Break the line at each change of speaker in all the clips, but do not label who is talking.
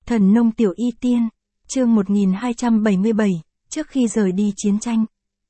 Thần nông tiểu y tiên, chương 1277, trước khi rời đi chiến tranh.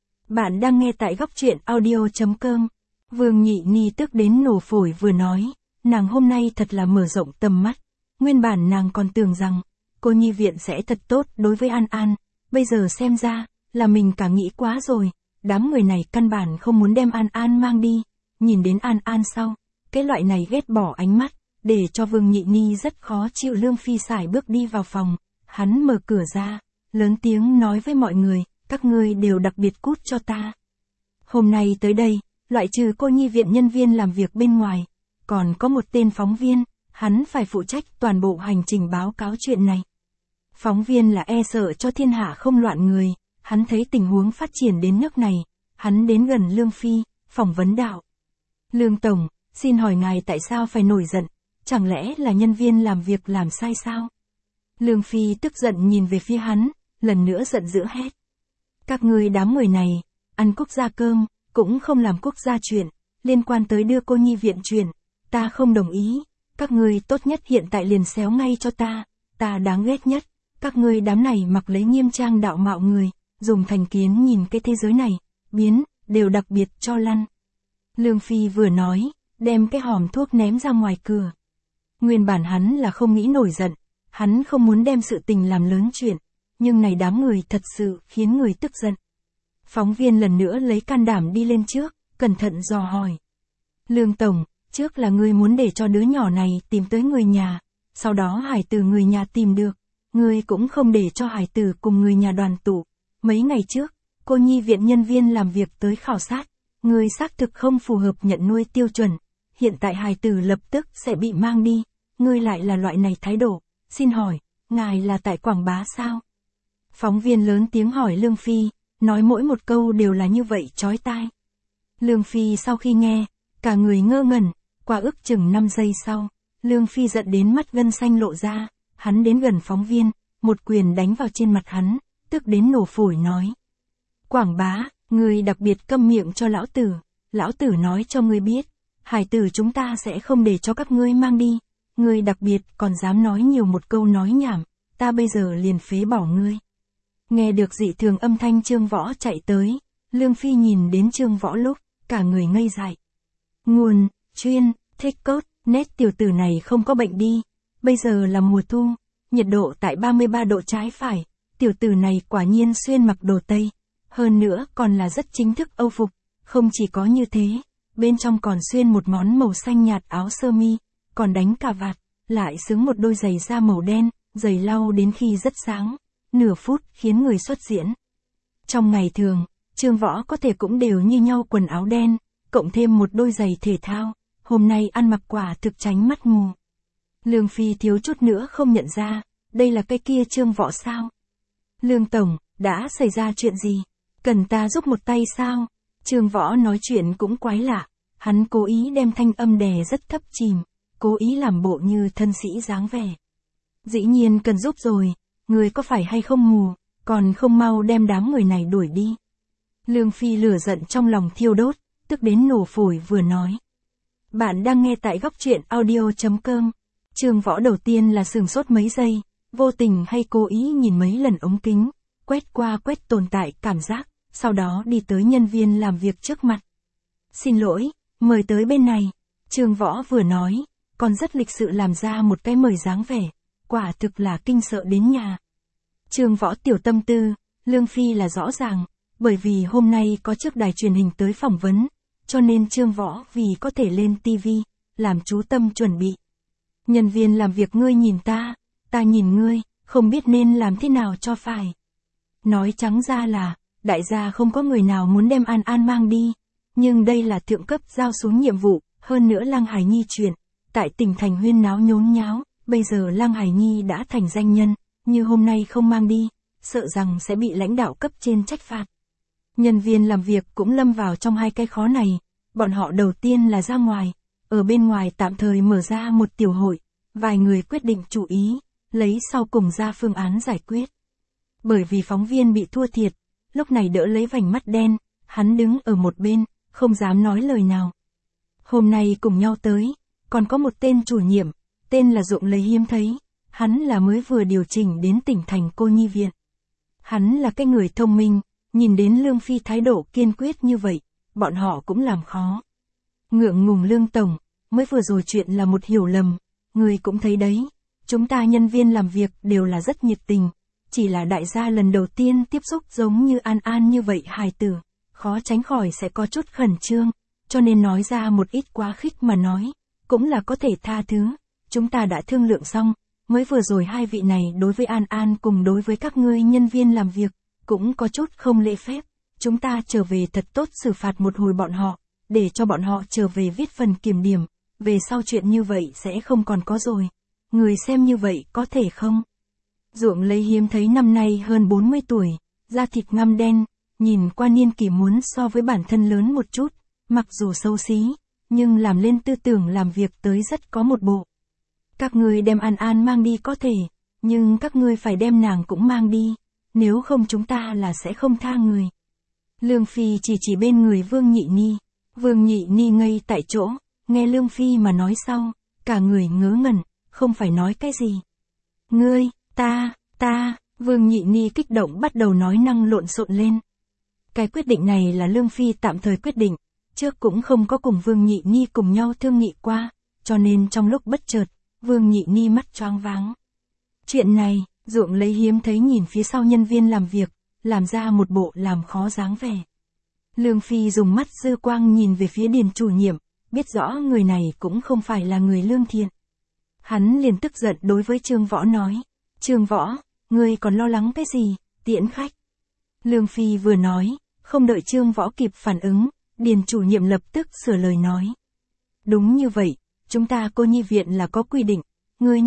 Bạn đang nghe tại góc truyện audio.com. Vương Nhị Ni tức đến nổ phổi vừa nói, nàng hôm nay thật là mở rộng tầm mắt. Nguyên bản nàng còn tưởng rằng, cô nhi viện sẽ thật tốt đối với An An, bây giờ xem ra, là mình cả nghĩ quá rồi, đám người này căn bản không muốn đem An An mang đi. Nhìn đến An An sau, cái loại này ghét bỏ ánh mắt, để cho Vương Nhị Ni rất khó chịu. Lương Phi sải bước đi vào phòng, hắn mở cửa ra, lớn tiếng nói với mọi người, các ngươi đều đặc biệt cút cho ta. Hôm nay tới đây, loại trừ cô nhi viện nhân viên làm việc bên ngoài, còn có một tên phóng viên, hắn phải phụ trách toàn bộ hành trình báo cáo chuyện này. Phóng viên là e sợ cho thiên hạ không loạn người, hắn thấy tình huống phát triển đến nước này, hắn đến gần Lương Phi, phỏng vấn đạo. Lương Tổng, xin hỏi ngài tại sao phải nổi giận, chẳng lẽ là nhân viên làm việc làm sai sao? Lương Phi tức giận nhìn về phía hắn, lần nữa giận dữ hét. Các ngươi đám người này, ăn quốc gia cơm, cũng không làm quốc gia chuyện, liên quan tới đưa cô nhi viện chuyện, ta không đồng ý, các ngươi tốt nhất hiện tại liền xéo ngay cho ta đáng ghét nhất, các ngươi đám này mặc lấy nghiêm trang đạo mạo người, dùng thành kiến nhìn cái thế giới này, biến, đều đặc biệt cho lăn. Lương Phi vừa nói, đem cái hòm thuốc ném ra ngoài cửa. Nguyên bản hắn là không nghĩ nổi giận, hắn không muốn đem sự tình làm lớn chuyện, nhưng này đám người thật sự khiến người tức giận. Phóng viên lần nữa lấy can đảm đi lên trước, cẩn thận dò hỏi. Lương Tổng, trước là ngươi muốn để cho đứa nhỏ này tìm tới người nhà, sau đó hải tử người nhà tìm được, ngươi cũng không để cho hải tử cùng người nhà đoàn tụ. Mấy ngày trước, cô nhi viện nhân viên làm việc tới khảo sát, ngươi xác thực không phù hợp nhận nuôi tiêu chuẩn, hiện tại hài tử lập tức sẽ bị mang đi, ngươi lại là loại này thái độ, xin hỏi, ngài là tại quảng bá sao? Phóng viên lớn tiếng hỏi Lương Phi, nói mỗi một câu đều là như vậy chói tai. Lương Phi sau khi nghe, cả người ngơ ngẩn, qua ước chừng 5 giây sau, Lương Phi giận đến mắt gân xanh lộ ra, hắn đến gần phóng viên, một quyền đánh vào trên mặt hắn, tức đến nổ phổi nói. Quảng bá, ngươi đặc biệt câm miệng cho lão tử nói cho ngươi biết, hải tử chúng ta sẽ không để cho các ngươi mang đi, ngươi đặc biệt còn dám nói nhiều một câu nói nhảm, ta bây giờ liền phế bỏ ngươi. Nghe được dị thường âm thanh Trương Võ chạy tới, Lương Phi nhìn đến Trương Võ lúc, cả người ngây dại. Nguồn, chuyên, thích cốt, nét tiểu tử này không có bệnh đi, bây giờ là mùa thu, nhiệt độ tại 33 độ trái phải, tiểu tử này quả nhiên xuyên mặc đồ Tây, hơn nữa còn là rất chính thức Âu phục, không chỉ có như thế, bên trong còn xuyên một món màu xanh nhạt áo sơ mi, còn đánh cà vạt, lại xứng một đôi giày da màu đen, giày lau đến khi rất sáng, nửa phút khiến người xuất diễn. Trong ngày thường, Trương Võ có thể cũng đều như nhau quần áo đen, cộng thêm một đôi giày thể thao, hôm nay ăn mặc quả thực tránh mắt mù. Lương Phi thiếu chút nữa không nhận ra, đây là cái kia Trương Võ sao? Lương Tổng, đã xảy ra chuyện gì? Cần ta giúp một tay sao? Trương Võ nói chuyện cũng quái lạ, hắn cố ý đem thanh âm đè rất thấp chìm, cố ý làm bộ như thân sĩ dáng vẻ. Dĩ nhiên cần giúp rồi, người có phải hay không mù, còn không mau đem đám người này đuổi đi. Lương Phi lửa giận trong lòng thiêu đốt, tức đến nổ phổi vừa nói. Bạn đang nghe tại góc truyện audio.com. Trương Võ đầu tiên là sửng sốt mấy giây, vô tình hay cố ý nhìn mấy lần ống kính, quét qua quét tồn tại cảm giác, sau đó đi tới nhân viên làm việc trước mặt. Xin lỗi, mời tới bên này. Trương Võ vừa nói, còn rất lịch sự làm ra một cái mời dáng vẻ, quả thực là kinh sợ đến nhà. Trương Võ tiểu tâm tư, Lương Phi là rõ ràng, bởi vì hôm nay có trước đài truyền hình tới phỏng vấn, cho nên Trương Võ vì có thể lên TV, làm chú tâm chuẩn bị. Nhân viên làm việc ngươi nhìn ta nhìn ngươi, không biết nên làm thế nào cho phải. Nói trắng ra là, đại gia không có người nào muốn đem An An mang đi, nhưng đây là thượng cấp giao xuống nhiệm vụ, hơn nữa Lăng Hải Nhi chuyện, tại tỉnh thành huyên náo nhốn nháo, bây giờ Lăng Hải Nhi đã thành danh nhân, như hôm nay không mang đi, sợ rằng sẽ bị lãnh đạo cấp trên trách phạt. Nhân viên làm việc cũng lâm vào trong hai cái khó này, bọn họ đầu tiên là ra ngoài, ở bên ngoài tạm thời mở ra một tiểu hội, vài người quyết định chú ý, lấy sau cùng ra phương án giải quyết. Bởi vì phóng viên bị thua thiệt, lúc này đỡ lấy vành mắt đen, hắn đứng ở một bên, không dám nói lời nào. Hôm nay cùng nhau tới, còn có một tên chủ nhiệm, tên là Dụng Lấy hiếm thấy, hắn là mới vừa điều chỉnh đến tỉnh thành cô nhi viện. Hắn là cái người thông minh, nhìn đến Lương Phi thái độ kiên quyết như vậy, bọn họ cũng làm khó. Ngượng ngùng Lương Tổng, mới vừa rồi chuyện là một hiểu lầm, người cũng thấy đấy, chúng ta nhân viên làm việc đều là rất nhiệt tình, chỉ là đại gia lần đầu tiên tiếp xúc giống như An An như vậy hài tử, khó tránh khỏi sẽ có chút khẩn trương, cho nên nói ra một ít quá khích mà nói, cũng là có thể tha thứ, chúng ta đã thương lượng xong, mới vừa rồi hai vị này đối với An An cùng đối với các ngươi nhân viên làm việc, cũng có chút không lễ phép, chúng ta trở về thật tốt xử phạt một hồi bọn họ, để cho bọn họ trở về viết phần kiểm điểm, về sau chuyện như vậy sẽ không còn có rồi. Người xem như vậy có thể không? Ruộng lấy hiếm thấy năm nay hơn 40 tuổi, da thịt ngăm đen, nhìn qua niên kỷ muốn so với bản thân lớn một chút, mặc dù xấu xí, nhưng làm lên tư tưởng làm việc tới rất có một bộ. Các ngươi đem An An mang đi có thể, nhưng các ngươi phải đem nàng cũng mang đi, nếu không chúng ta là sẽ không tha người. Lương Phi chỉ bên người Vương Nhị Ni. Vương Nhị Ni ngây tại chỗ, nghe Lương Phi mà nói sau, cả người ngớ ngẩn, không phải nói cái gì. Ngươi, ta, Vương Nhị Ni kích động bắt đầu nói năng lộn xộn lên. Cái quyết định này là Lương Phi tạm thời quyết định, trước cũng không có cùng Vương Nhị Ni cùng nhau thương nghị qua, cho nên trong lúc bất chợt, Vương Nhị Ni mắt choáng váng. Chuyện này, Ruộng lấy hiếm thấy nhìn phía sau nhân viên làm việc, làm ra một bộ làm khó dáng vẻ. Lương Phi dùng mắt dư quang nhìn về phía Điền chủ nhiệm, biết rõ người này cũng không phải là người lương thiện. Hắn liền tức giận đối với Trương Võ nói, Trương Võ, ngươi còn lo lắng cái gì, tiễn khách. Lương Phi vừa nói, không đợi Trương Võ kịp phản ứng, Điền chủ nhiệm lập tức sửa lời nói. Đúng như vậy, chúng ta cô nhi viện là có quy định, ngươi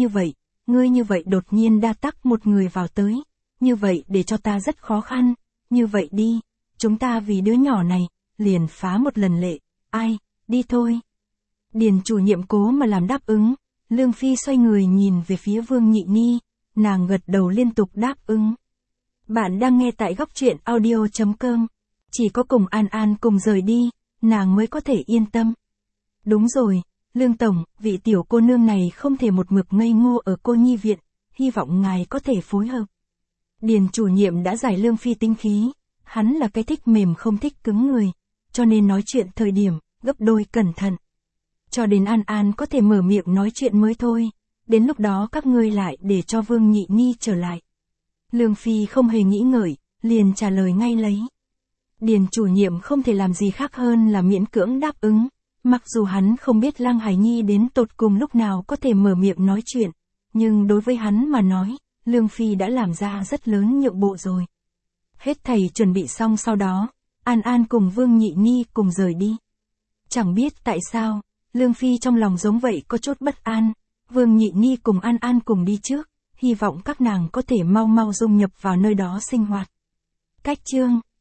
như vậy đột nhiên đa tắc một người vào tới, như vậy để cho ta rất khó khăn, như vậy đi, chúng ta vì đứa nhỏ này, liền phá một lần lệ, ai, đi thôi. Điền chủ nhiệm cố mà làm đáp ứng, Lương Phi xoay người nhìn về phía Vương Nhị Ni, nàng gật đầu liên tục đáp ứng. Bạn đang nghe tại góc truyện audio.com, chỉ có cùng An An cùng rời đi, nàng mới có thể yên tâm. Đúng rồi, Lương Tổng, vị tiểu cô nương này không thể một mực ngây ngô ở cô nhi viện, hy vọng ngài có thể phối hợp. Điền chủ nhiệm đã giải Lương Phi tinh khí, hắn là cái thích mềm không thích cứng người, cho nên nói chuyện thời điểm, gấp đôi cẩn thận. Cho đến An An có thể mở miệng nói chuyện mới thôi, đến lúc đó các ngươi lại để cho Vương Nhị Ni trở lại. Lương Phi không hề nghĩ ngợi, liền trả lời ngay lấy. Điền chủ nhiệm không thể làm gì khác hơn là miễn cưỡng đáp ứng, mặc dù hắn không biết Lăng Hải Nhi đến tột cùng lúc nào có thể mở miệng nói chuyện, nhưng đối với hắn mà nói, Lương Phi đã làm ra rất lớn nhượng bộ rồi. Hết thầy chuẩn bị xong sau đó, An An cùng Vương Nhị Ni cùng rời đi. Chẳng biết tại sao, Lương Phi trong lòng giống vậy có chút bất an, Vương Nhị Ni cùng An An cùng đi trước, hy vọng các nàng có thể mau mau dung nhập vào nơi đó sinh hoạt. Cách chương